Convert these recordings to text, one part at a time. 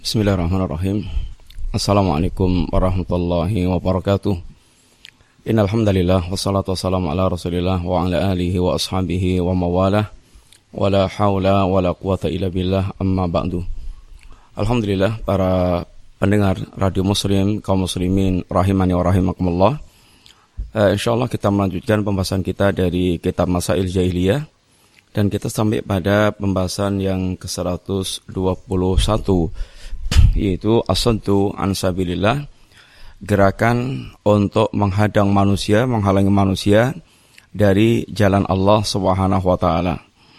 Bismillahirrahmanirrahim. Assalamualaikum warahmatullahi wabarakatuh. Innal hamdalillah wassalatu wassalamu ala Rasulillah wa ala alihi wa ashabihi wa mawalah. Wala haula wala quwata illa billah, amma ba'du. Alhamdulillah, para pendengar Radio Muslim, kaum muslimin rahimani wa rahimakumullah. Insyaallah kita melanjutkan pembahasan kita dari kitab Masail Jahiliyah, dan kita sampai pada pembahasan yang ke-121, yaitu as-saddu an sabilillah, gerakan untuk menghadang manusia, menghalangi manusia dari jalan Allah Subhanahu wa taala.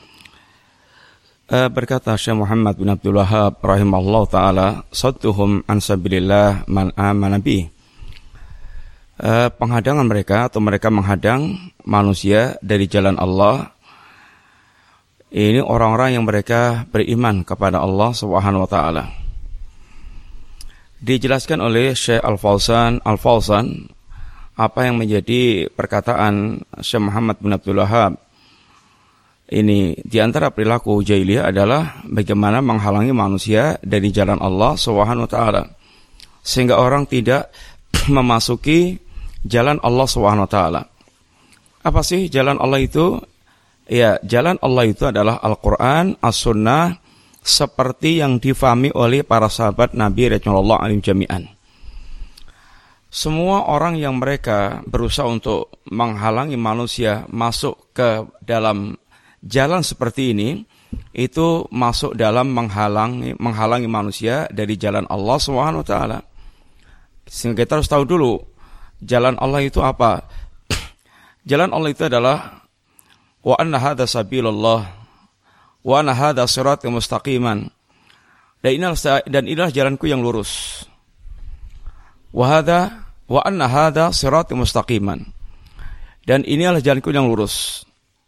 Berkata Syekh Muhammad bin Abdul Wahhab rahimahullah taala, sadduhum an sabilillah man amana bih. Penghadangan mereka, atau mereka menghadang manusia dari jalan Allah, ini orang-orang yang mereka beriman kepada Allah Subhanahu wa taala. Dijelaskan oleh Syekh Al-Fawzan apa yang menjadi perkataan Syekh Muhammad bin Abdul Wahhab. Ini di antara perilaku jahiliyah adalah bagaimana menghalangi manusia dari jalan Allah Subhanahu wa taala, sehingga orang tidak memasuki jalan Allah Subhanahu wa taala. Apa sih jalan Allah itu? Ya, jalan Allah itu adalah Al-Qur'an, As-Sunnah, seperti yang difahami oleh para sahabat Nabi radhiyallahu anhum jami'an. Semua orang yang mereka berusaha untuk menghalangi manusia masuk ke dalam jalan seperti ini, itu masuk dalam menghalangi manusia dari jalan Allah Subhanahu wa taala. Sehingga kita harus tahu dulu jalan Allah itu apa. Jalan Allah itu adalah wa anna hadza sabilullah wa anna hadza siratal mustaqiman. Dan inilah jalanku yang lurus. Wa anna hadza siratal mustaqiman. Dan inilah jalanku yang lurus.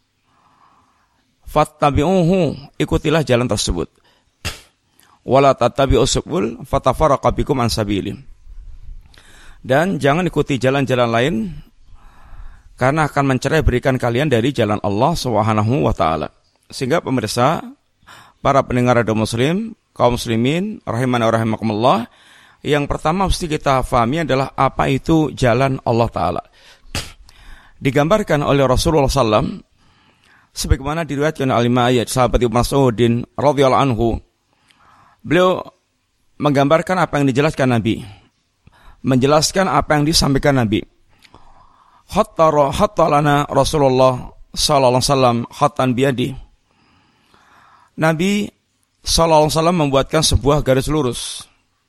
Fattabi'uhu, ikutilah jalan tersebut. Wala tattabi'us subul fatafarraqa bikum an sabili. Dan jangan ikuti jalan-jalan lain, karena akan mencerai berikan kalian dari jalan Allah Subhanahu wa taala. Sehingga pemirsa, para pendengar Radio Muslim, kaum muslimin rahimani wa rahimakumullah, yang pertama mesti kita fahami adalah apa itu jalan Allah taala. Digambarkan oleh Rasulullah SAW, sebagaimana diriwayatkan oleh ayat sahabat Ibnu Mas'udin radhiyallahu anhu. Beliau menggambarkan apa yang dijelaskan Nabi, menjelaskan apa yang disampaikan Nabi. Hatta lana Rasulullah sallallahu alaihi wasallam khattan biyadi. Nabi sallallahu alaihi wasallam membuatkan sebuah garis lurus.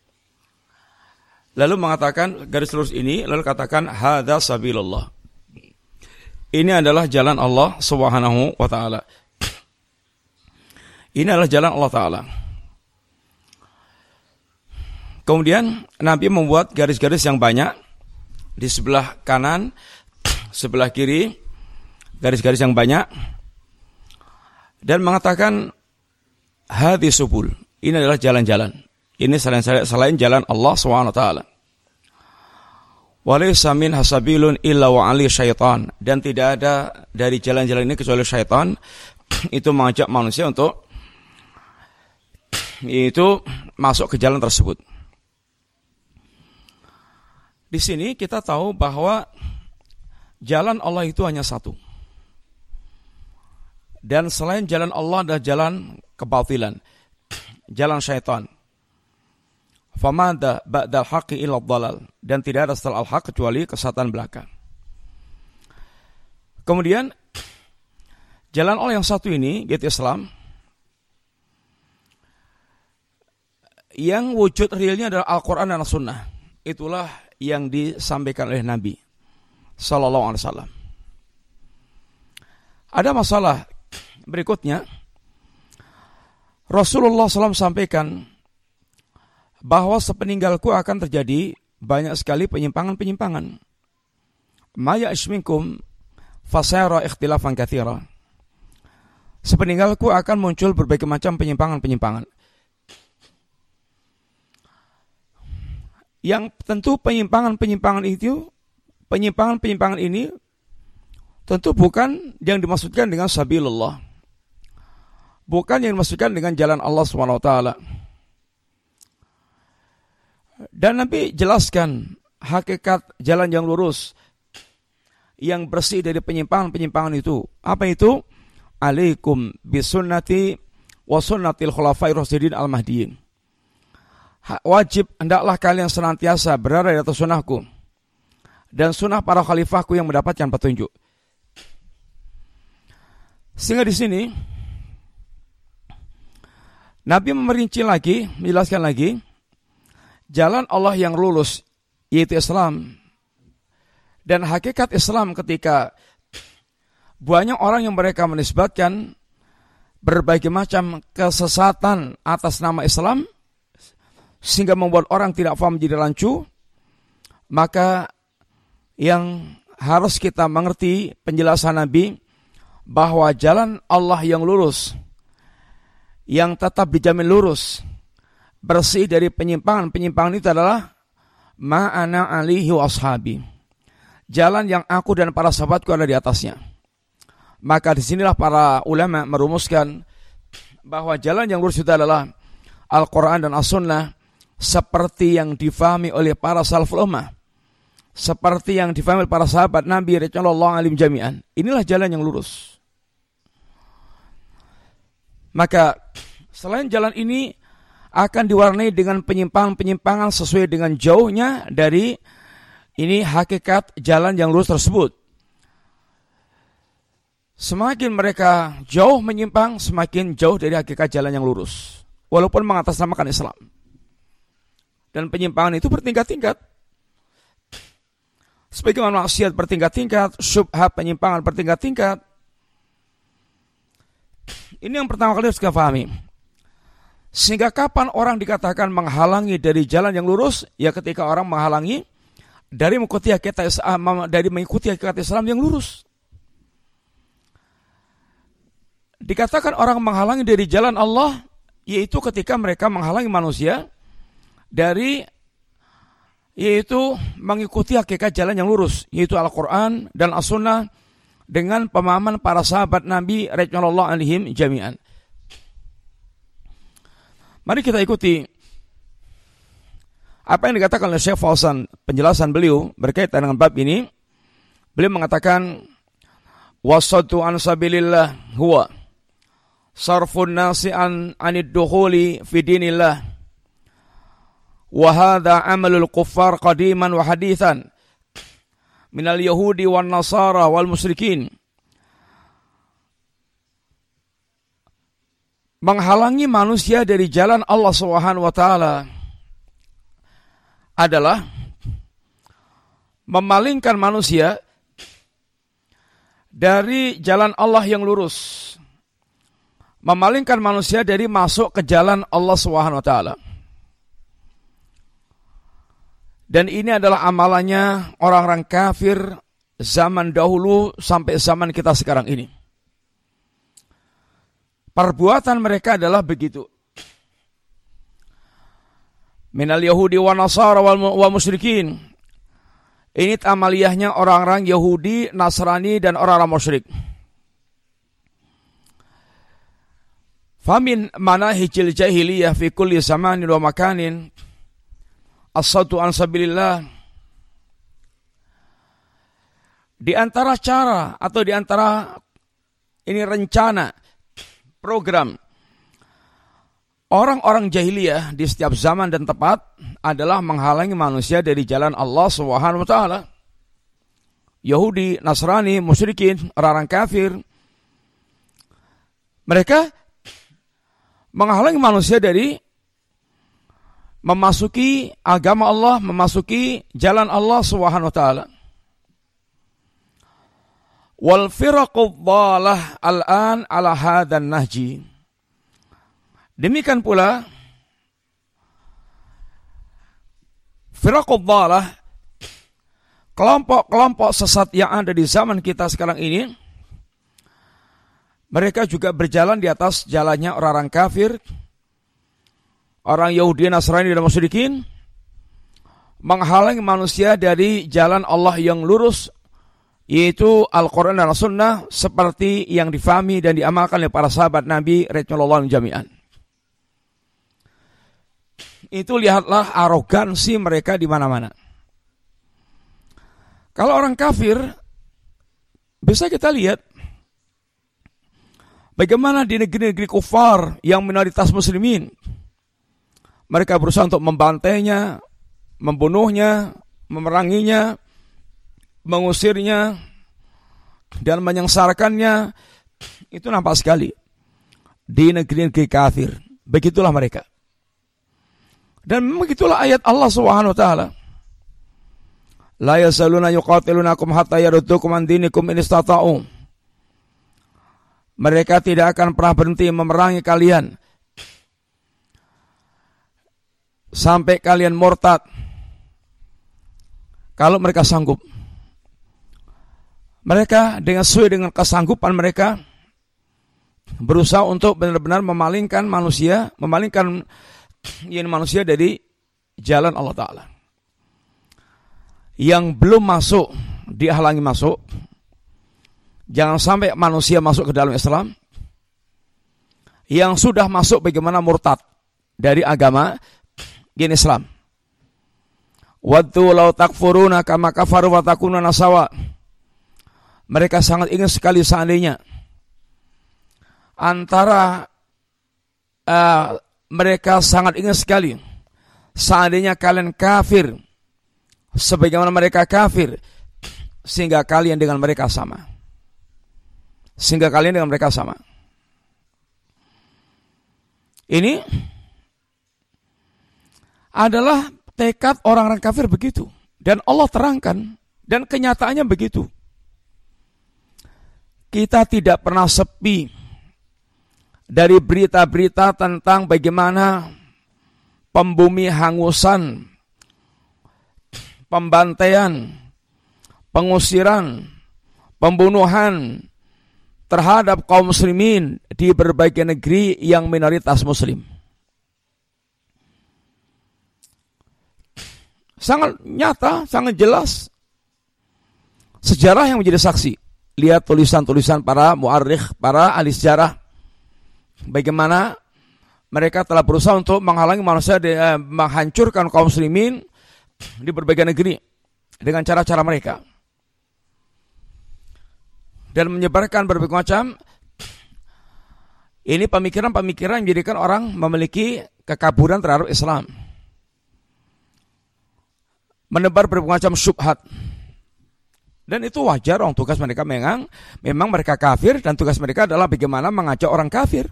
Lalu mengatakan garis lurus ini, lalu katakan hadza sabilullah. Ini adalah jalan Allah Subhanahu wa taala. Ini adalah jalan Allah taala. Kemudian Nabi membuat garis-garis yang banyak di sebelah kanan, sebelah kiri, garis-garis yang banyak, dan mengatakan hadhi subul, ini adalah jalan-jalan. Ini selain jalan Allah SWT. Walaysa min hasabilun illa wa ali syaitan, dan tidak ada dari jalan-jalan ini kecuali syaitan itu mengajak manusia untuk itu masuk ke jalan tersebut. Di sini kita tahu bahwa jalan Allah itu hanya satu. Dan selain jalan Allah ada jalan kebatilan, jalan syaitan. Famada ba'dal haqqi illa dhalal, dan tidak ada setelah al-haq kecuali kesesatan belaka. Kemudian jalan Allah yang satu ini, yaitu Islam, yang wujud realnya adalah Al-Quran dan As-Sunnah. Itulah yang disampaikan oleh Nabi sallallahu alaihi wasallam. Ada masalah berikutnya. Rasulullah SAW sampaikan bahwa sepeninggalku akan terjadi banyak sekali penyimpangan-penyimpangan. Maya isminkum fasayara ikhtilafan katsira. Sepeninggalku akan muncul berbagai macam penyimpangan-penyimpangan. Yang tentu penyimpangan-penyimpangan ini tentu bukan yang dimaksudkan dengan sabilullah. Bukan yang dimaksudkan dengan jalan Allah SWT. Dan Nabi jelaskan hakikat jalan yang lurus, yang bersih dari penyimpangan-penyimpangan itu. Apa itu? Alaikum bisunnati wa sunnatil khulafair rasyidin al-mahdiyyin. Wajib hendaklah kalian senantiasa berada di atas sunnahku dan sunnah para khalifahku yang mendapatkan petunjuk. Sehingga di sini Nabi memerinci lagi, menjelaskan lagi jalan Allah yang lurus, yaitu Islam. Dan hakikat Islam ketika banyak orang yang mereka menisbatkan berbagai macam kesesatan atas nama Islam, sehingga membuat orang tidak paham menjadi rancu, maka yang harus kita mengerti penjelasan Nabi bahwa jalan Allah yang lurus, yang tetap dijamin lurus, bersih dari penyimpangan-penyimpangan itu adalah ma'ana alihi wa ashabi. Jalan yang aku dan para sahabatku ada di atasnya. Maka disinilah para ulama merumuskan bahwa jalan yang lurus itu adalah Al-Quran dan As-Sunnah, seperti yang difahami oleh para salaful ummah, seperti yang difahami oleh para sahabat Nabi radhiyallahu anhum jami'an. Inilah jalan yang lurus. Maka selain jalan ini akan diwarnai dengan penyimpangan-penyimpangan sesuai dengan jauhnya dari ini hakikat jalan yang lurus tersebut. Semakin mereka jauh menyimpang, semakin jauh dari hakikat jalan yang lurus, walaupun mengatasnamakan Islam. Dan penyimpangan itu bertingkat-tingkat. Sebagaimana maksiat bertingkat-tingkat, syubhat penyimpangan bertingkat-tingkat. Ini yang pertama kali harus kita pahami. Sehingga kapan orang dikatakan menghalangi dari jalan yang lurus? Ya ketika orang menghalangi dari mengikuti hakikat Islam yang lurus. Dikatakan orang menghalangi dari jalan Allah, yaitu ketika mereka menghalangi manusia dari yaitu mengikuti hakikat jalan yang lurus, yaitu Al-Quran dan As-Sunnah dengan pemahaman para sahabat Nabi radhiyallahu anhum jami'an. Mari kita ikuti apa yang dikatakan oleh Syekh Fauzan, penjelasan beliau berkaitan dengan bab ini. Beliau mengatakan, wasatu an sabilillah huwa sarfun nasi anid dukhuli fi dinillah. Wa hadha amalul kuffar qadiman wa hadithan minal yahudi wan nasara wal musyrikin. Menghalangi manusia dari jalan Allah Subhanahu wa taala adalah memalingkan manusia dari jalan Allah yang lurus. Memalingkan manusia dari masuk ke jalan Allah Subhanahu wa taala. Dan ini adalah amalannya orang-orang kafir zaman dahulu sampai zaman kita sekarang ini. Perbuatan mereka adalah begitu. Minal Yahudi wa Nasara wa musyrikin. Ini amaliyahnya orang-orang Yahudi, Nasrani dan orang-orang musyrik. Famin manahijil jahiliyah fi kulli zamanin wa makanin as-saddu an sabilillah. Di antara cara atau di antara ini rencana program orang-orang jahiliyah di setiap zaman dan tempat adalah menghalangi manusia dari jalan Allah Subhanahu wa taala. Yahudi, Nasrani, musyrikin, orang-orang kafir, mereka menghalangi manusia dari memasuki agama Allah, memasuki jalan Allah Subhanahu wa taala. Wal firaqu dhalah al-an ala hadzal nahji. Demikian pula firaqu dhalah, kelompok-kelompok sesat yang ada di zaman kita sekarang ini, mereka juga berjalan di atas jalannya orang-orang kafir, orang Yahudi, Nasrani dan musyrikin, menghalangi manusia dari jalan Allah yang lurus, yaitu Al-Quran dan As-Sunnah, seperti yang difahami dan diamalkan oleh para sahabat Nabi radhiyallahu anhum jami'an. itu lihatlah arogansi mereka di mana-mana. Kalau orang kafir, bisa kita lihat bagaimana di negeri-negeri kufar yang minoritas muslimin, mereka berusaha untuk membantainya, membunuhnya, memeranginya, mengusirnya, dan menyengsarakannya. Itu nampak sekali di negeri-negeri kafir. Begitulah mereka. Dan begitulah ayat Allah Subhanahu wa taala. La yasaluna yuqatilunakum hatta yaruddukum an dinikum in istata'u. Mereka tidak akan pernah berhenti memerangi kalian sampai kalian murtad kalau mereka sanggup. Mereka sesuai dengan kesanggupan mereka berusaha untuk benar-benar memalingkan manusia dari jalan Allah Ta'ala. Yang belum masuk dihalangi masuk. Jangan sampai manusia masuk ke dalam Islam. Yang sudah masuk bagaimana murtad dari agama Islam. Waddu law takfuruna kama kafaru wa takununa sawa. Mereka sangat ingin sekali seandainya mereka sangat ingin sekali seandainya kalian kafir sebagaimana mereka kafir, sehingga kalian dengan mereka sama. Ini adalah tekad orang-orang kafir begitu, dan Allah terangkan, dan kenyataannya begitu. Kita tidak pernah sepi dari berita-berita tentang bagaimana pembumi hangusan, pembantaian, pengusiran, pembunuhan terhadap kaum muslimin di berbagai negeri yang minoritas muslim. Sangat nyata, sangat jelas. Sejarah yang menjadi saksi. Lihat tulisan-tulisan para mu'arrikh, para ahli sejarah. Bagaimana mereka telah berusaha untuk menghalangi manusia, menghancurkan kaum muslimin di berbagai negeri dengan cara-cara mereka, dan menyebarkan berbagai macam ini pemikiran-pemikiran yang menjadikan orang memiliki kekaburan terhadap Islam, menebar berbagai macam syubhat. Dan itu wajar, orang tugas mereka memang mereka kafir, dan tugas mereka adalah bagaimana mengajak orang kafir.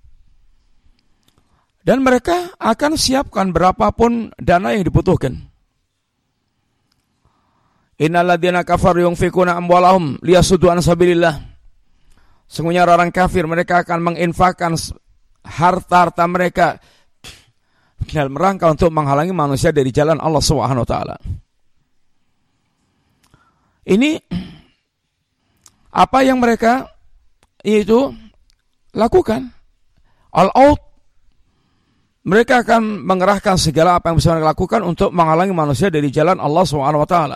Dan mereka akan siapkan berapapun dana yang dibutuhkan. Innal ladzina kafaru yunfikuna amwalahum liyasuddu an sabilillah. Sungguhnya orang kafir mereka akan menginfakkan harta-harta mereka dalam rangka untuk menghalangi manusia dari jalan Allah Subhanahu wa taala. Ini apa yang mereka itu lakukan. All-out. Mereka akan mengerahkan segala apa yang bisa mereka lakukan untuk menghalangi manusia dari jalan Allah Subhanahu wa taala.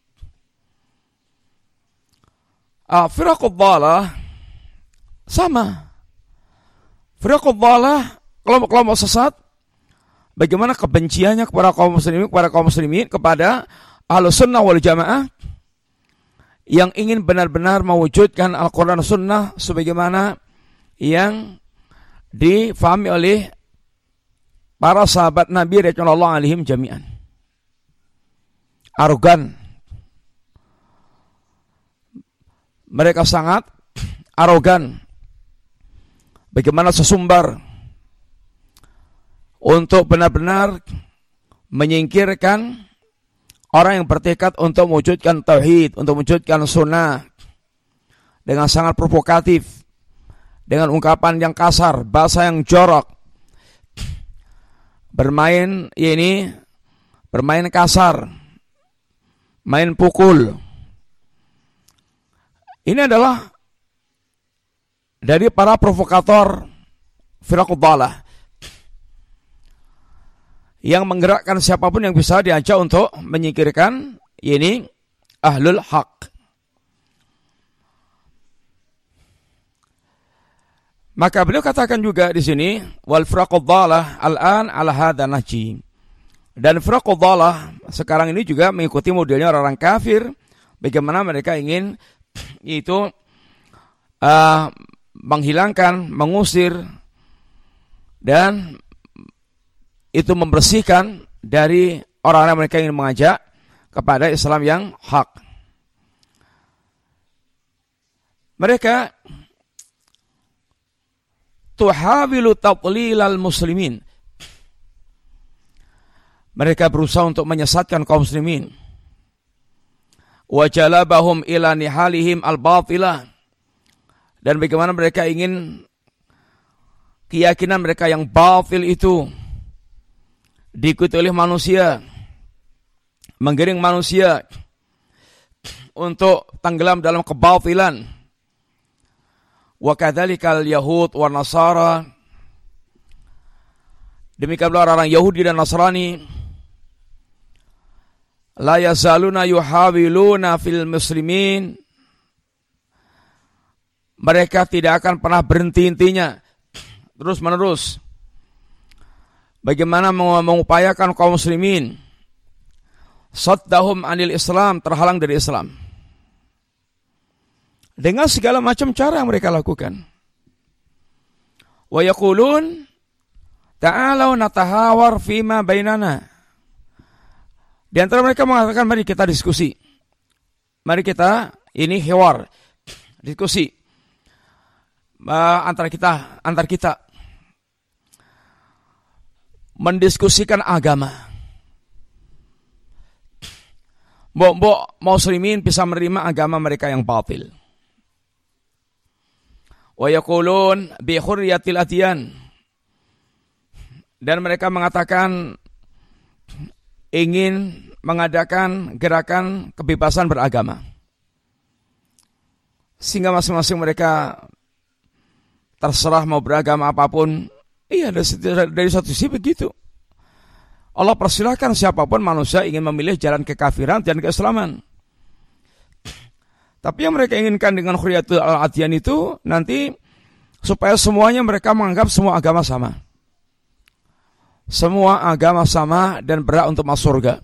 Firaqud dhalah sama. Firaqud dhalah, kelompok-kelompok sesat, bagaimana kebenciannya kepada kaum muslimin, kepada Ahlus Sunnah wal Jamaah yang ingin benar-benar mewujudkan Al-Quran Sunnah sebagaimana yang difahami oleh para sahabat Nabi radhiyallahu alaihim jami'an. Arogan. Mereka sangat arogan. Bagaimana sesumbar untuk benar-benar menyingkirkan orang yang bertekad untuk mewujudkan tauhid, untuk mewujudkan sunnah, dengan sangat provokatif, dengan ungkapan yang kasar, bahasa yang jorok, bermain kasar, main pukul. Ini adalah dari para provokator firaqud dhalah yang menggerakkan siapapun yang bisa diajak untuk menyingkirkan ini ahlul haq. Maka beliau katakan juga di sini wal firaqud dhalah al-an ala hadha nahji. Dan firaqah dhalah sekarang ini juga mengikuti modelnya orang-orang kafir, bagaimana mereka ingin itu menghilangkan, mengusir dan itu membersihkan dari orang-orang mereka ingin mengajak kepada Islam yang hak. Mereka tuhawilu tadlilal muslimin. Mereka berusaha untuk menyesatkan kaum muslimin. Wa jalabahum ila nihalihim al-batilah. Dan bagaimana mereka ingin keyakinan mereka yang batil itu diikuti oleh manusia, menggiring manusia untuk tenggelam dalam kebatilan. Wa kadzalikal yahud wa nasara. Demikian pula orang Yahudi dan Nasrani la yazaluna yuhawiluna fil muslimin. Mereka tidak akan pernah berhenti intinya terus menerus bagaimana mengupayakan kaum muslimin saddahum anil Islam, terhalang dari Islam dengan segala macam cara yang mereka lakukan. Wa yaqulun ta'alau natahawar fima bainana. Di antara mereka mengatakan, mari kita diskusi. Mari kita ini hiwar, diskusi antar kita mendiskusikan agama. Mbok muslimin bisa menerima agama mereka yang batil. Wa yaqulun bi hurriyatil adyan. Dan mereka mengatakan ingin mengadakan gerakan kebebasan beragama. Sehingga masing-masing mereka terserah mau beragama apapun. Iya, dari satu sisi begitu. Allah persilahkan siapapun manusia ingin memilih jalan kekafiran dan keislaman. Tapi yang mereka inginkan dengan hurriyatul adyan itu nanti supaya semuanya mereka menganggap semua agama sama. Semua agama sama dan berhak untuk masuk surga.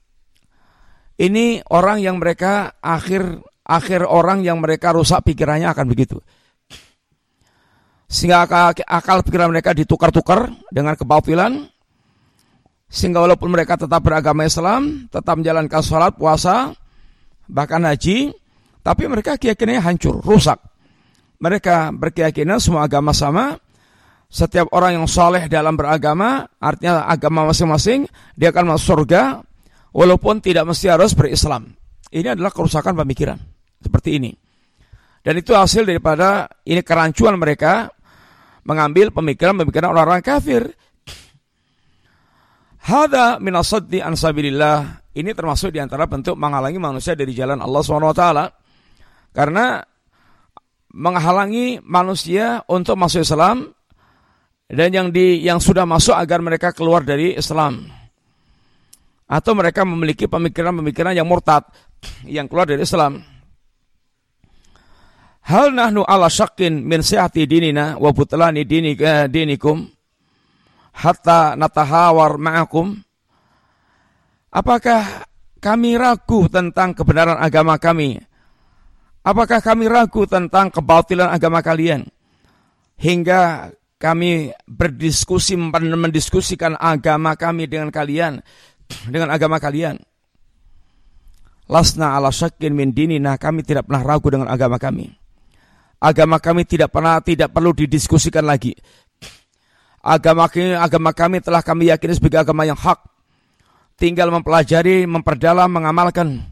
Ini orang yang mereka akhir orang yang mereka rusak pikirannya akan begitu. Sehingga akal pikiran mereka ditukar-tukar dengan kebatilan. Sehingga walaupun mereka tetap beragama Islam, tetap menjalankan sholat, puasa, bahkan haji, tapi mereka keyakinannya hancur, rusak. Mereka berkeyakinan semua agama sama. Setiap orang yang saleh dalam beragama, artinya agama masing-masing, dia akan masuk surga, walaupun tidak mesti harus berislam. Ini adalah kerusakan pemikiran, seperti ini. Dan itu hasil daripada ini kerancuan mereka, mengambil pemikiran-pemikiran orang-orang kafir. Hada minasaddi an sabilillah. Ini termasuk diantara bentuk menghalangi manusia dari jalan Allah SWT. Karena menghalangi manusia untuk masuk Islam, dan yang sudah masuk agar mereka keluar dari Islam, atau mereka memiliki pemikiran-pemikiran yang murtad, yang keluar dari Islam. Hal nahnu ala syakin min sihati dinina wa butlani dinikum hatta natahawar ma'akum. Apakah kami ragu tentang kebenaran agama kami? Apakah kami ragu tentang kebatilan agama kalian hingga kami berdiskusi, mendiskusikan agama kami dengan kalian, dengan agama kalian? Lasna ala syakin min dinina, kami tidak pernah ragu dengan agama kami. Agama kami tidak perlu didiskusikan lagi. Agama kami telah kami yakini sebagai agama yang hak. Tinggal mempelajari, memperdalam, mengamalkan.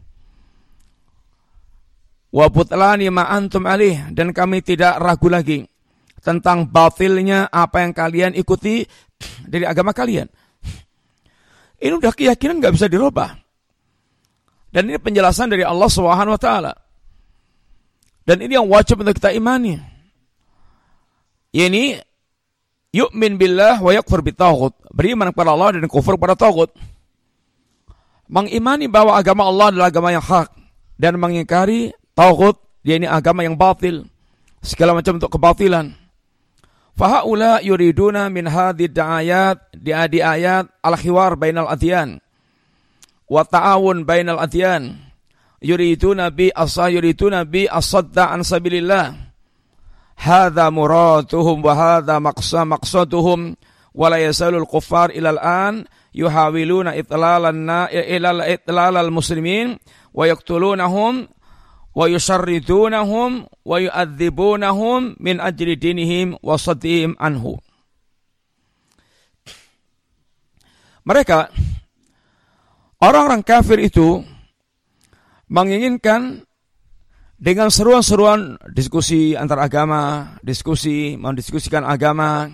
Wa butlani ma antum alih, dan kami tidak ragu lagi tentang batilnya apa yang kalian ikuti dari agama kalian. Ini udah keyakinan gak bisa dirubah. Dan ini penjelasan dari Allah SWT. Dan ini yang wajib untuk kita imani. Ini yu'min billah wa yakfur bitaghut. Beriman kepada Allah dan kufur kepada taghut. Mengimani bahwa agama Allah adalah agama yang hak, dan mengingkari taghut, ini agama yang batil, segala macam untuk kebatilan. Fahaula yuriduna min hadhihi da'ayat di ayat al-khiwar bainal adyan wa ta'awun bainal adyan yuriduna bi as-sadda an sabilillah. Hadza muraduhum wa hadza maqsaduhum wa la yazalul kuffar ila al-an yuhawiluna itlal muslimin wa yaqtulunahum wa yusharridunahum wa yu'adzibunahum min ajli dinihim wa saddihim anhu. Mereka orang-orang kafir itu menginginkan dengan seruan-seruan diskusi antar agama, mendiskusikan agama,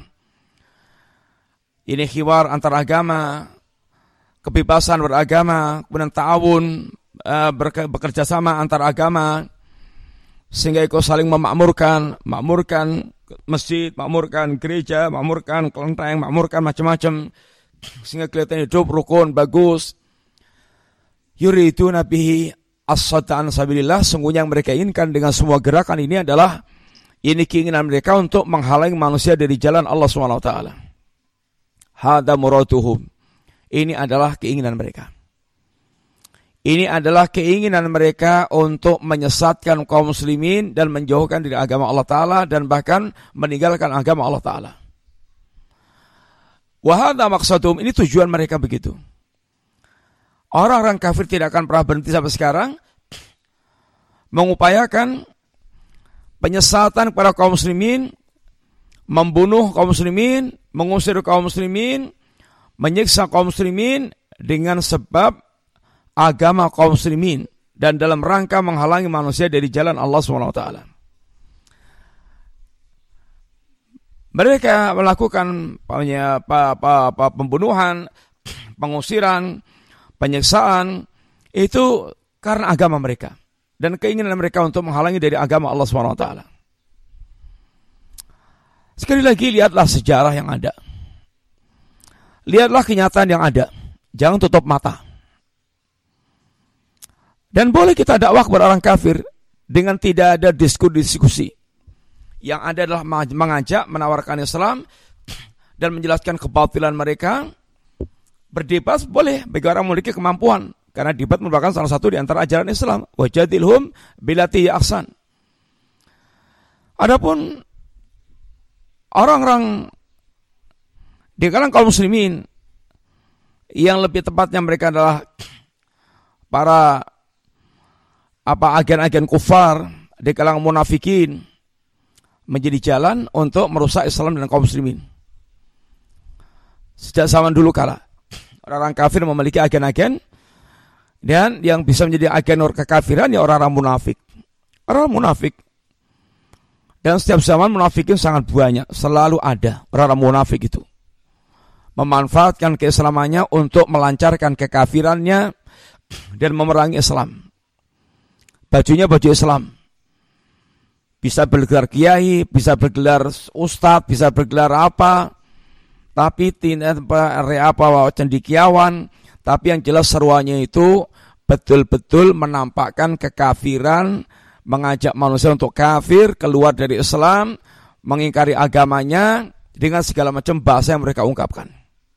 ini khiwar antar agama, kebebasan beragama, kemudian ta'awun, bekerja sama antar agama, sehingga ikut saling memakmurkan masjid, makmurkan gereja, makmurkan kelenteng, makmurkan macam-macam, sehingga kelihatan hidup rukun, bagus. Yuriduna bihi as-sadda an sabilillah. Sungguhnya yang mereka inginkan dengan semua gerakan ini adalah keinginan mereka untuk menghalangi manusia dari jalan Allah SWT. Hadza muraduhum. Ini adalah keinginan mereka. Ini adalah keinginan mereka untuk menyesatkan kaum muslimin dan menjauhkan dari agama Allah Ta'ala dan bahkan meninggalkan agama Allah Ta'ala. Wa hadza maqsadum. Ini tujuan mereka begitu. Orang-orang kafir tidak akan pernah berhenti sampai sekarang mengupayakan penyesatan kepada kaum muslimin, membunuh kaum muslimin, mengusir kaum muslimin, menyiksa kaum muslimin dengan sebab agama kaum muslimin dan dalam rangka menghalangi manusia dari jalan Allah SWT. Mereka melakukan pembunuhan, pengusiran, penyiksaan itu karena agama mereka dan keinginan mereka untuk menghalangi dari agama Allah SWT. Sekali lagi, lihatlah sejarah yang ada. Lihatlah kenyataan yang ada. Jangan tutup mata. Dan boleh kita dakwah kepada orang kafir dengan tidak ada diskusi. Yang ada adalah mengajak, menawarkan Islam dan menjelaskan kebatilan mereka. Berdebat boleh bagi orang memiliki kemampuan, karena debat merupakan salah satu di antara ajaran Islam. Wajadilhum billati hiya ahsan. Adapun orang-orang di kalangan kaum muslimin yang lebih tepatnya mereka adalah para agen-agen kufar di kalangan munafikin, menjadi jalan untuk merusak Islam dan kaum muslimin. Sejak zaman dulu kala orang-orang kafir memiliki agen-agen, dan yang bisa menjadi agen kekafiran ya orang-orang munafik. Orang munafik. Dan setiap zaman munafikin sangat banyak, selalu ada orang-orang munafik itu. Memanfaatkan keislamannya untuk melancarkan kekafirannya dan memerangi Islam. Bajunya baju Islam. Bisa bergelar kiai, bisa bergelar ustadz, bisa bergelar apa. Tapi cendikiawan. Tapi yang jelas seruannya itu betul-betul menampakkan kekafiran, mengajak manusia untuk kafir, keluar dari Islam, mengingkari agamanya dengan segala macam bahasa yang mereka ungkapkan.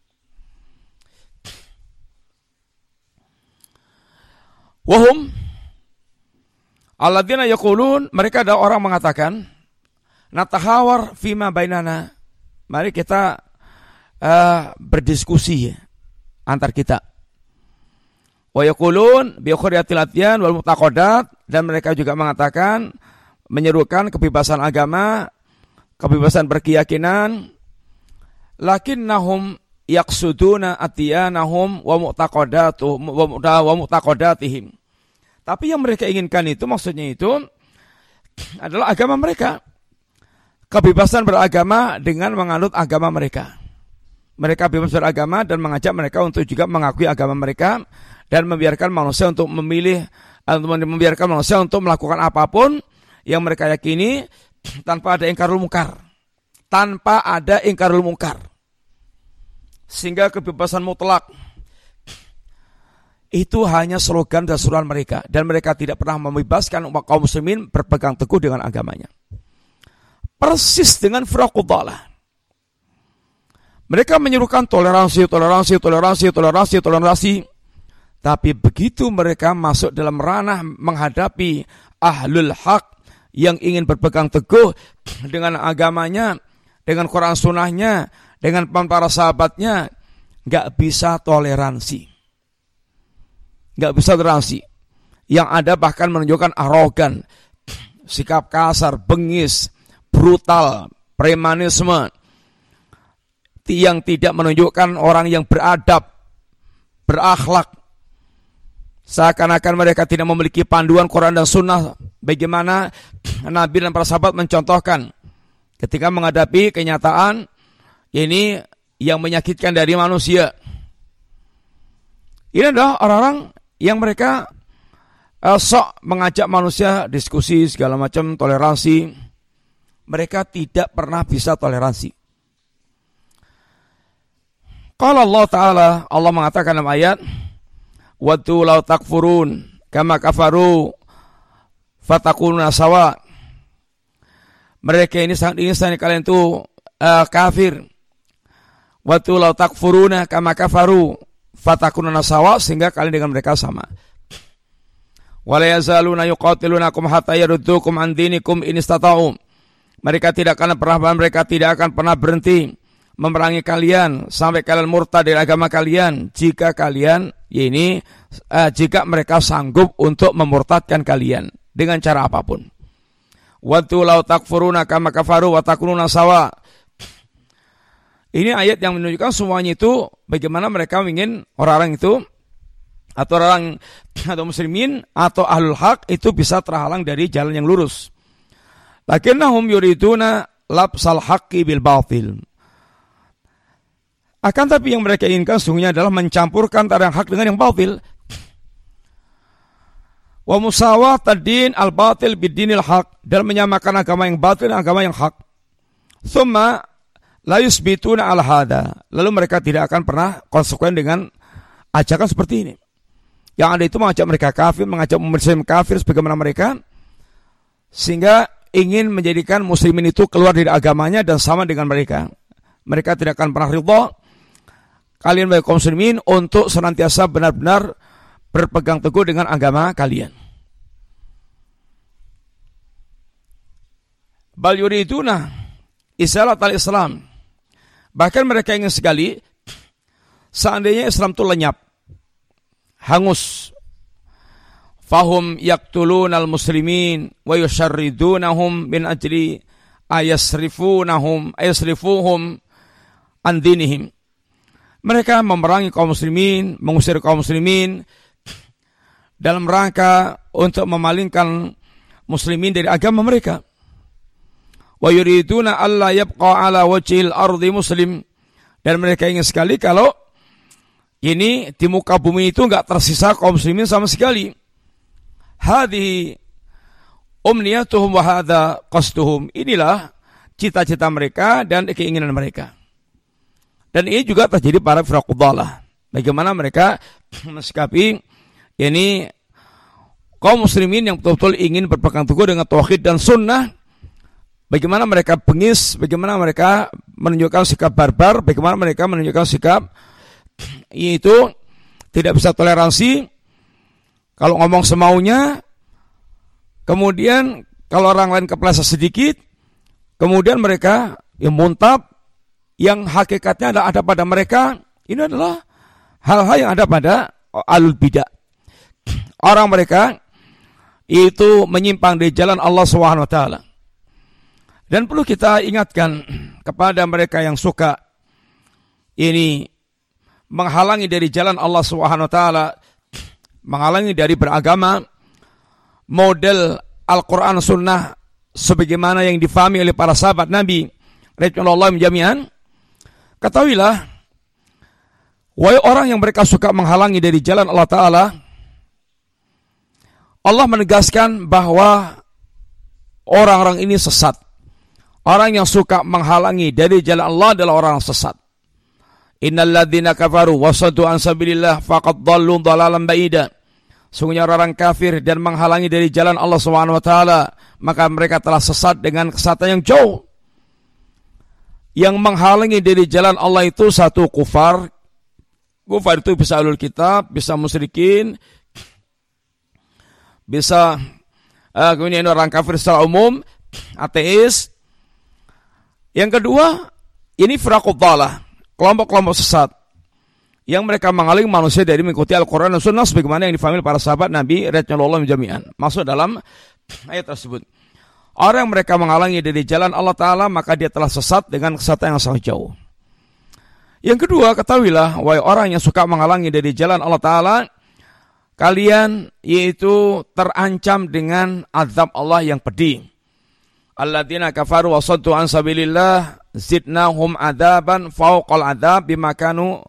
Wahum alladzina yaqulun, mereka ada orang mengatakan, natahawar fima bainana, mari kita berdiskusi antar kita. Wa yaqulun bi khuriyatil adyan wal mu'taqadat, dan mereka juga mengatakan, menyerukan kebebasan agama, kebebasan berkeyakinan, lakinnahum yaqsuduna atyanahum wa mu'taqadatihim. Tapi yang mereka inginkan itu, maksudnya itu adalah agama mereka. Kebebasan beragama dengan menganut agama mereka. Mereka bebas beragama dan mengajak mereka untuk juga mengakui agama mereka dan membiarkan manusia untuk memilih, membiarkan manusia untuk melakukan apapun yang mereka yakini tanpa ada ingkarul munkar. Tanpa ada ingkarul munkar. Sehingga kebebasan mutlak itu hanya slogan dan suruhan mereka, dan mereka tidak pernah membebaskan umat kaum muslimin berpegang teguh dengan agamanya. Persis dengan firaqud dhalah. Mereka menyerukan toleransi. Tapi begitu mereka masuk dalam ranah menghadapi ahlul haq yang ingin berpegang teguh dengan agamanya, dengan Quran sunnahnya, dengan para sahabatnya, gak bisa toleransi. Yang ada bahkan menunjukkan arogan, sikap kasar, bengis, brutal, premanisme, yang tidak menunjukkan orang yang beradab, berakhlak. Seakan-akan mereka tidak memiliki panduan Quran dan Sunnah. Bagaimana Nabi dan para sahabat mencontohkan ketika menghadapi kenyataan ini yang menyakitkan dari manusia. Ini adalah orang-orang yang mereka sok mengajak manusia diskusi segala macam, toleransi. Mereka tidak pernah bisa toleransi. Qala Allah Ta'ala, Allah mengatakan dalam ayat, "Waddu law takfurun kama kafaru fatakununa sawa." Mereka ini sangat ingin kalian itu kafir. Waddu law takfuruna kama kafaru fatakununa sawa, sehingga kalian dengan mereka sama. Wa la yazaluna yuqatilunakum hatta yaruddukum an dinikum in istata'u. Mereka tidak akan pernah berhenti memerangi kalian sampai kalian murtad dari agama kalian jika mereka sanggup untuk memurtadkan kalian dengan cara apapun. Waddu law takfuruna kama kafaru wa takununa sawa. Ini ayat yang menunjukkan semuanya itu bagaimana mereka ingin orang-orang itu atau muslimin atau ahlul haq itu bisa terhalang dari jalan yang lurus. Lakinnahum yuriduna labsal haqqi bil batil. Akan tapi yang mereka inginkan sungguhnya adalah mencampurkan antara yang hak dengan yang batil. Wa musawat ad-din al-batil bid-dinil haq, dan menyamakan agama yang batil dan agama yang hak. Tsumma la yusbituna al hada. Lalu mereka tidak akan pernah konsekuen dengan ajakan seperti ini. Yang ada itu mengajak mereka kafir, mengajak muslim kafir sebagaimana mereka, sehingga ingin menjadikan muslimin itu keluar dari agamanya dan sama dengan mereka. Mereka tidak akan pernah ridha kalian bagi kaum muslimin untuk senantiasa benar-benar berpegang teguh dengan agama kalian. Bal yuriduna isalat al-Islam. Bahkan mereka ingin sekali seandainya Islam itu lenyap, hangus. Fahum yaqtulunal muslimin wa yusharridunahum min ajli ayasrifuhum an dinihim. Mereka memerangi kaum muslimin, mengusir kaum muslimin dalam rangka untuk memalingkan muslimin dari agama mereka. Wa yuriduna alla yabqa ala wajhil ardi muslim, dan mereka ingin sekali kalau ini di muka bumi itu enggak tersisa kaum muslimin sama sekali. Hadhihi umniyatuhum wa hadha qasduhum. Inilah cita-cita mereka dan keinginan mereka. Dan ini juga terjadi para firaqud dhalah. Bagaimana mereka mensikapi ini kaum muslimin yang betul-betul ingin berpegang teguh dengan tauhid dan sunnah. Bagaimana mereka bengis, bagaimana mereka menunjukkan sikap barbar, bagaimana mereka menunjukkan sikap itu tidak bisa toleransi. Kalau ngomong semaunya, kemudian kalau orang lain kepleset sedikit, kemudian mereka yang muntab, yang hakikatnya ada pada mereka, ini adalah hal-hal yang ada pada ahlul bidah. Orang mereka itu menyimpang dari jalan Allah SWT. Dan perlu kita ingatkan kepada mereka yang suka ini menghalangi dari jalan Allah SWT, menghalangi dari beragama, model Al-Quran Sunnah sebagaimana yang difahami oleh para sahabat Nabi radhiyallahu jami'an. Ketahuilah, wahai orang yang mereka suka menghalangi dari jalan Allah Ta'ala, Allah menegaskan bahwa orang-orang ini sesat. Orang yang suka menghalangi dari jalan Allah adalah orang sesat. Innal ladzina kafaru wasaddu an sabilillah faqad dhallu dhalalan ba'ida. Sungguhnya orang kafir dan menghalangi dari jalan Allah Subhanahu wa taala, maka mereka telah sesat dengan kesesatan yang jauh. Yang menghalangi dari jalan Allah itu satu kufar. Kufar itu bisa ahlul kitab, bisa musyrikin, bisa kemudian orang kafir secara umum, ateis. Yang kedua, ini firaqud dhalah, kelompok-kelompok sesat yang mereka menghalangi manusia dari mengikuti Al-Quran dan Sunnah sebagaimana yang difahami para sahabat Nabi radhiyallahu jami'an. Masuk dalam ayat tersebut. Orang yang mereka menghalangi dari jalan Allah Ta'ala, maka dia telah sesat dengan kesesatan yang sangat jauh. Yang kedua, ketahuilah, wahai orang yang suka menghalangi dari jalan Allah Ta'ala, kalian yaitu terancam dengan azab Allah yang pedih. Alladzina kafaru wa saddu an sabilillah zidnahum adaban fawqal adab bimakanu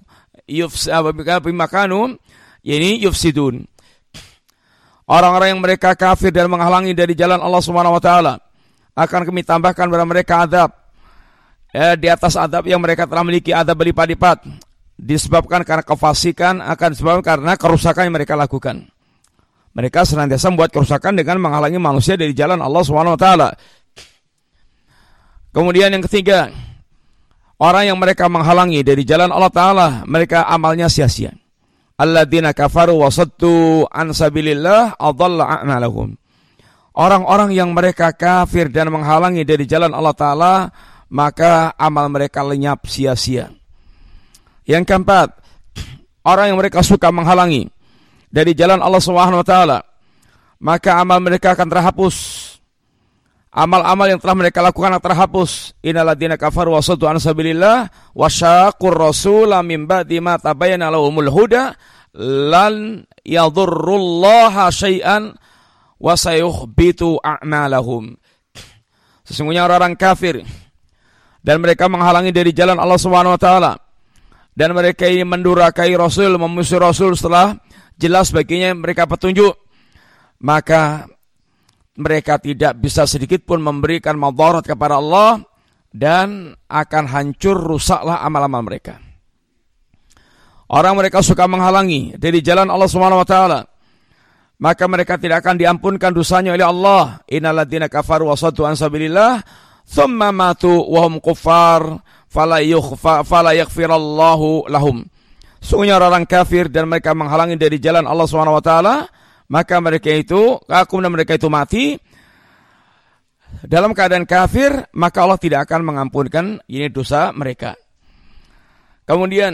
yufsidun. Orang-orang yang mereka kafir dan menghalangi dari jalan Allah Subhanahu wa taala, akan kami tambahkan kepada mereka azab di atas azab yang mereka telah memiliki, azab berlipat-lipat, disebabkan karena kefasikan, akan disebabkan karena kerusakan yang mereka lakukan. Mereka senantiasa membuat kerusakan dengan menghalangi manusia dari jalan Allah Subhanahu wa taala. Kemudian yang ketiga, orang yang mereka menghalangi dari jalan Allah Ta'ala, mereka amalnya sia-sia. Alladzina kafaru wa saddu an sabilillah adalla a'malahum. Orang-orang yang mereka kafir dan menghalangi dari jalan Allah Ta'ala, maka amal mereka lenyap sia-sia. Yang keempat, orang yang mereka suka menghalangi dari jalan Allah Subhanahu wa taala, maka amal mereka akan terhapus. Amal-amal yang telah mereka lakukan akan terhapus. Innal ladzina kafaru wa saddu an sabilillah wa syaqur rasula min ba'di ma tabayyana lahumul huda lan yadhurrullaha syai'an wa sayuhbitu a'malahum. Sesungguhnya orang-orang kafir dan mereka menghalangi dari jalan Allah Subhanahu wa taala, dan mereka ini mendurakai Rasul, memusuhi Rasul setelah jelas baginya mereka petunjuk, maka mereka tidak bisa sedikit pun memberikan madarat kepada Allah dan akan hancur, rusaklah amal-amal mereka. Orang mereka suka menghalangi dari jalan Allah Subhanahu wa taala, maka mereka tidak akan diampunkan dosanya oleh Allah. Innal ladzina kafaru wa saddu an sabilillah tsumma matu wa hum kuffar fala yaghfirallahu lahum. Sungguhnya orang kafir dan mereka menghalangi dari jalan Allah Subhanahu wa taala, maka mereka itu, kemudian mereka itu mati dalam keadaan kafir, maka Allah tidak akan mengampunkan ini dosa mereka. Kemudian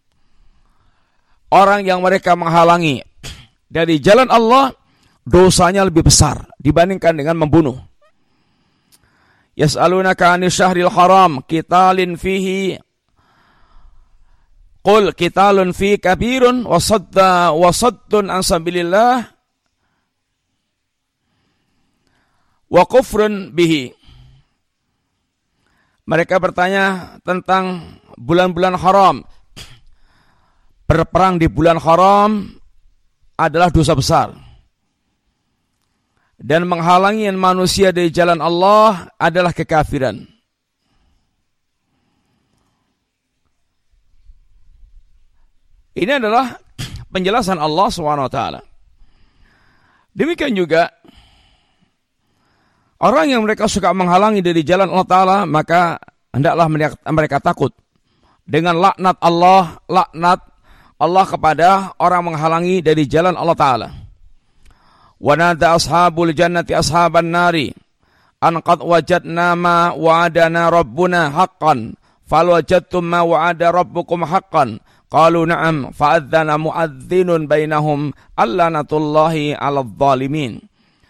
orang yang mereka menghalangi dari jalan Allah, dosanya lebih besar dibandingkan dengan membunuh. Yas'alunaka 'anil syahril haram qitalin fihi qul qitalun fi kabirun wa saddun an sabilillah wa kufrun bihi. Mereka bertanya tentang bulan-bulan haram. Berperang di bulan haram adalah dosa besar, dan menghalangi manusia dari jalan Allah adalah kekafiran. Ini adalah penjelasan Allah SWT. Demikian juga orang yang mereka suka menghalangi dari jalan Allah Ta'ala, maka hendaklah mereka takut dengan laknat Allah kepada orang menghalangi dari jalan Allah Ta'ala. Wa nada ashabul jannati ashaban nari an qad wajadna ma wa'adana rabbuna haqqan fal wajadtum ma wa'ada rabbukum haqqan qalu na'am fa'adzana mu'adzdhinun bainahum allanatullahi 'alal zalimin.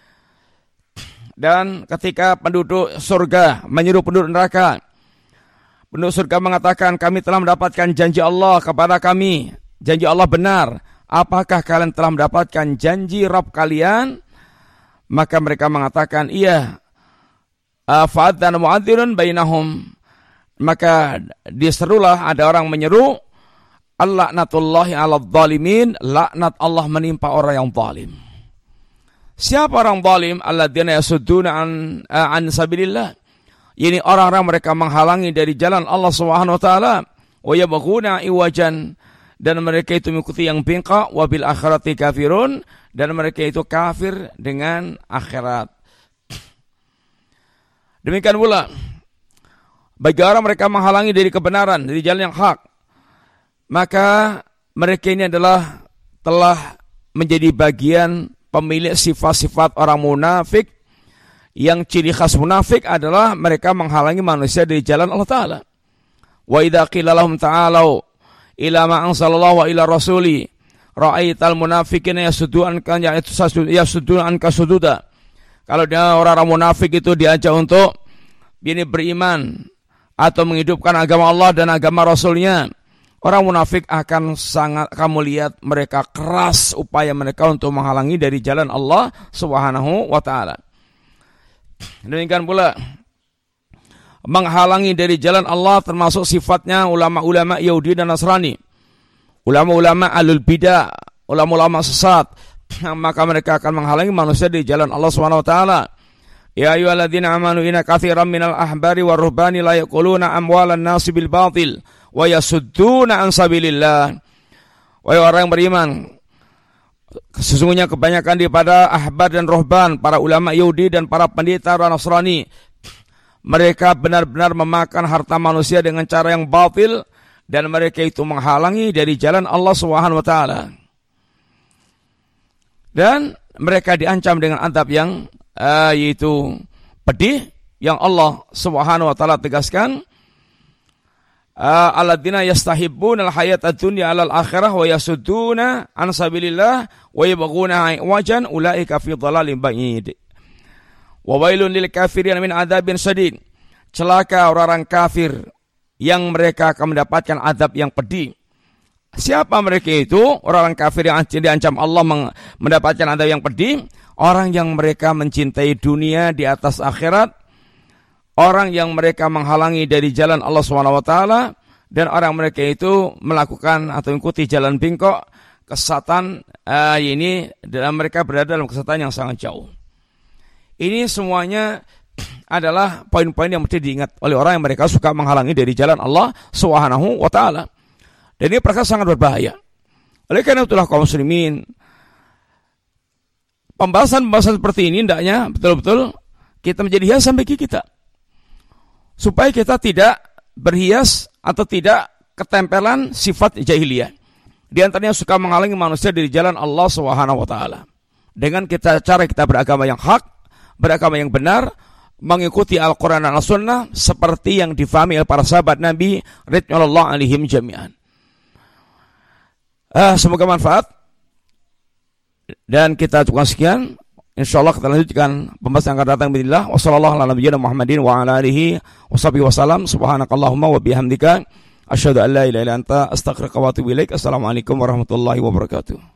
Dan ketika penduduk surga menyeru penduduk neraka, penduduk surga mengatakan, kami telah mendapatkan janji Allah kepada kami, janji Allah benar. Apakah kalian telah mendapatkan janji Rabb kalian? Maka mereka mengatakan, iya. Fa'adzana mu'adzdhinun bainahum. Maka diserulah, ada orang menyeru, Alla'natullahi 'alal zalimin, laknat Allah menimpa orang yang zalim. Siapa orang zalim? Alladzina yasudduna an sabilillah. Ini orang-orang mereka menghalangi dari jalan Allah Subhanahu wa taala, wa yabghuna iwajan, dan mereka itu mengikuti yang bengkok, wa bil akhirati kafirun, dan mereka itu kafir dengan akhirat. Demikian pula bagi orang mereka menghalangi dari kebenaran, dari jalan yang hak, maka mereka ini adalah telah menjadi bagian pemilik sifat-sifat orang munafik, yang ciri khas munafik adalah mereka menghalangi manusia dari jalan Allah Ta'ala. Wa idza qila lahum ta'alu ila ma anzalallahu wa ila rasuli ra'aital munafiqina yasudduuna anka sududa. Kalau dia orang-orang munafik itu diajak untuk ini beriman atau menghidupkan agama Allah dan agama Rasulnya, orang munafik akan sangat, kamu lihat mereka keras upaya mereka untuk menghalangi dari jalan Allah Subhanahu wa Ta'ala. Demikian pula menghalangi dari jalan Allah termasuk sifatnya ulama-ulama Yahudi dan Nasrani, ulama-ulama alul bidah, ulama-ulama sesat, maka mereka akan menghalangi manusia dari jalan Allah Subhanahu wa Ta'ala. Ya ayyuhalladzina amanu inna katsiran minal ahbari war ruhbani la yaquluna amwalan nasi bil batil wa yasudduna an sabilillah. Wahai orang yang beriman, sesungguhnya kebanyakan daripada ahbar dan rohban, para ulama Yahudi dan para pendeta orang Nasrani, mereka benar-benar memakan harta manusia dengan cara yang batil, dan mereka itu menghalangi dari jalan Allah Subhanahu wa Ta'ala. Dan mereka diancam dengan azab yang yaitu pedih, yang Allah Subhanahu wa Ta'ala tegaskan, alladzina yastahibbuna al-hayata ad-dunya 'alal akhirah wa yasudduna an sabilillah wa yabghuna wajan ulaika fi dhalalin ba'id. Wa wailun lil kafirin min adzabin shadid. Celaka orang-orang kafir yang mereka akan mendapatkan azab yang pedih. Siapa mereka itu? Orang-orang kafir yang diancam Allah mendapatkan azab yang pedih. Orang yang mereka mencintai dunia di atas akhirat, orang yang mereka menghalangi dari jalan Allah SWT, dan orang mereka itu melakukan atau mengikuti jalan bengkok, kesesatan ini, dan mereka berada dalam kesesatan yang sangat jauh. Ini semuanya adalah poin-poin yang mesti diingat oleh orang yang mereka suka menghalangi dari jalan Allah SWT. Dan ini perkara sangat berbahaya. Oleh karena itulah kaum muslimin, pembahasan-pembahasan seperti ini hendaknya betul-betul kita menjadi hiasan bagi kita, supaya kita tidak berhias atau tidak ketempelan sifat jahiliyah. Di antaranya suka menghalangi manusia dari jalan Allah Subhanahu wa Ta'ala. Dengan cara kita beragama yang hak, beragama yang benar, mengikuti Al-Quran dan As-Sunnah seperti yang difahami oleh para sahabat Nabi ridwanullah alaihim jami'an. Semoga manfaat. Dan kita cukupkan sekian. InsyaAllah kita lanjutkan pembahasan yang akan datang. Bismillah. Wassalamualaikum warahmatullahi wabarakatuh. Subhanakallahumma wa bihamdika asyhadu an la ilaha illa anta astaghfiruka wa atubu ilaik. Assalamualaikum warahmatullahi wabarakatuh.